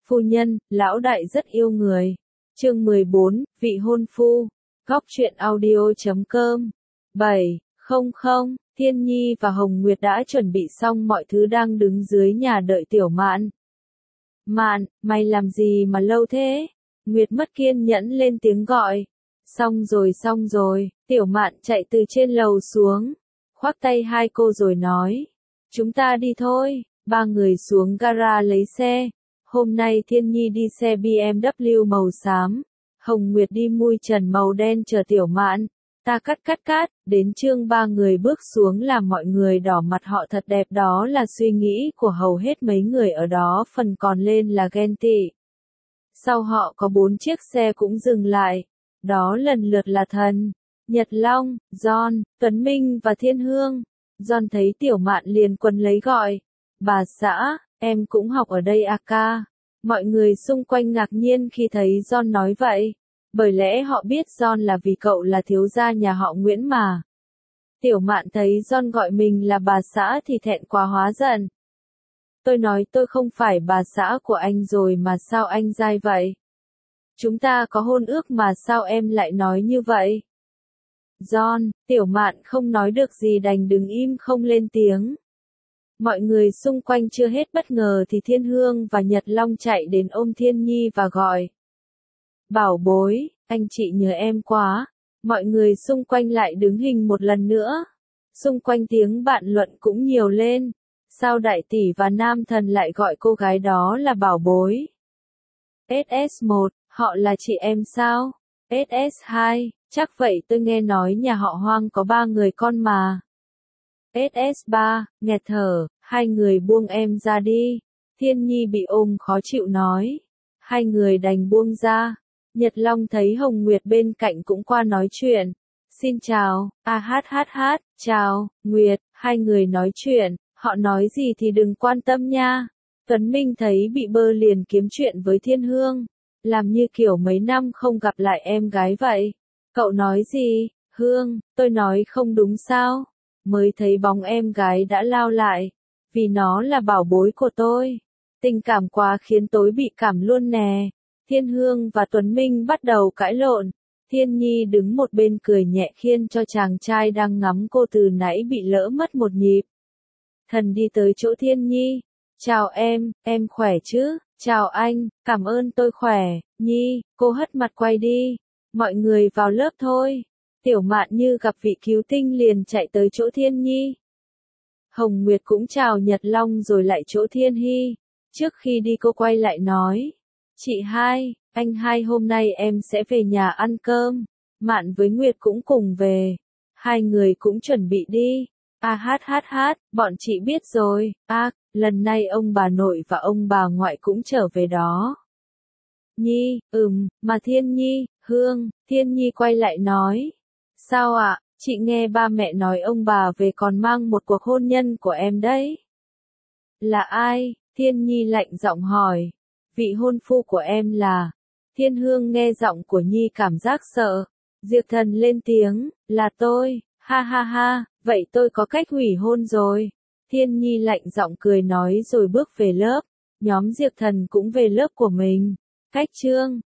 Phu nhân, lão đại rất yêu người. Chương 14, vị hôn phu. Góc truyện audio.com 700. Thiên Nhi và Hồng Nguyệt đã chuẩn bị xong mọi thứ đang đứng dưới nhà đợi Tiểu Mạn. Mạn, mày làm gì mà lâu thế? Nguyệt mất kiên nhẫn lên tiếng gọi. Xong rồi, Tiểu Mạn chạy từ trên lầu xuống, khoác tay hai cô rồi nói. Chúng ta đi thôi. Ba người xuống gara lấy xe. Hôm nay Thiên Nhi đi xe BMW màu xám, Hồng Nguyệt đi mui trần màu đen chờ Tiểu Mạn. Ta cắt, đến chương ba người bước xuống làm mọi người đỏ mặt họ thật đẹp, đó là suy nghĩ của hầu hết mấy người ở đó, phần còn lên là ghen tị. Sau họ có 4 chiếc xe cũng dừng lại, đó lần lượt là Thần, Nhật Long, John, Tuấn Minh và Thiên Hương. John thấy Tiểu Mạn liền quấn lấy gọi, bà xã, em cũng học ở đây à ca. Mọi người xung quanh ngạc nhiên khi thấy John nói vậy. Bởi lẽ họ biết John là vì cậu là thiếu gia nhà họ Nguyễn mà. Tiểu Mạn thấy John gọi mình là bà xã thì thẹn quá hóa giận. Tôi nói tôi không phải bà xã của anh rồi mà sao anh dai vậy? Chúng ta có hôn ước mà sao em lại nói như vậy? John, Tiểu Mạn không nói được gì đành đứng im không lên tiếng. Mọi người xung quanh chưa hết bất ngờ thì Thiên Hương và Nhật Long chạy đến ôm Thiên Nhi và gọi. Bảo bối, anh chị nhớ em quá. Mọi người xung quanh lại đứng hình một lần nữa. Xung quanh tiếng bạn luận cũng nhiều lên. Sao đại tỷ và nam thần lại gọi cô gái đó là bảo bối? SS1, họ là chị em sao? SS2, chắc vậy tôi nghe nói nhà họ Hoang có 3 người con mà. SS3, nghẹt thở, 2 người buông em ra đi. Thiên Nhi bị ôm khó chịu nói. 2 người đành buông ra. Nhật Long thấy Hồng Nguyệt bên cạnh cũng qua nói chuyện. Xin chào, chào, Nguyệt, 2 người nói chuyện, họ nói gì thì đừng quan tâm nha. Tuấn Minh thấy bị bơ liền kiếm chuyện với Thiên Hương. Làm như kiểu mấy năm không gặp lại em gái vậy. Cậu nói gì, Hương, tôi nói không đúng sao? Mới thấy bóng em gái đã lao lại. Vì nó là bảo bối của tôi. Tình cảm quá khiến tôi bị cảm luôn nè. Thiên Hương và Tuấn Minh bắt đầu cãi lộn. Thiên Nhi đứng một bên cười nhẹ khiên cho chàng trai đang ngắm cô từ nãy bị lỡ mất một nhịp. Thần đi tới chỗ Thiên Nhi. Chào em khỏe chứ? Chào anh, cảm ơn tôi khỏe. Nhi, cô hất mặt quay đi. Mọi người vào lớp thôi. Tiểu Mạn như gặp vị cứu tinh liền chạy tới chỗ Thiên Nhi. Hồng Nguyệt cũng chào Nhật Long rồi lại chỗ Thiên Hy. Trước khi đi cô quay lại nói. Chị hai, anh hai hôm nay em sẽ về nhà ăn cơm. Mạn với Nguyệt cũng cùng về. 2 người cũng chuẩn bị đi. Bọn chị biết rồi. Lần này ông bà nội và ông bà ngoại cũng trở về đó. Nhi, mà Thiên Nhi, Hương, Thiên Nhi quay lại nói. Sao ạ, chị nghe ba mẹ nói ông bà về còn mang một cuộc hôn nhân của em đấy. Là ai? Thiên Nhi lạnh giọng hỏi. Vị hôn phu của em là. Thiên Hương nghe giọng của Nhi cảm giác sợ. Diệp Thần lên tiếng, là tôi, ha, vậy tôi có cách hủy hôn rồi. Thiên Nhi lạnh giọng cười nói rồi bước về lớp. Nhóm Diệp Thần cũng về lớp của mình. Cách chương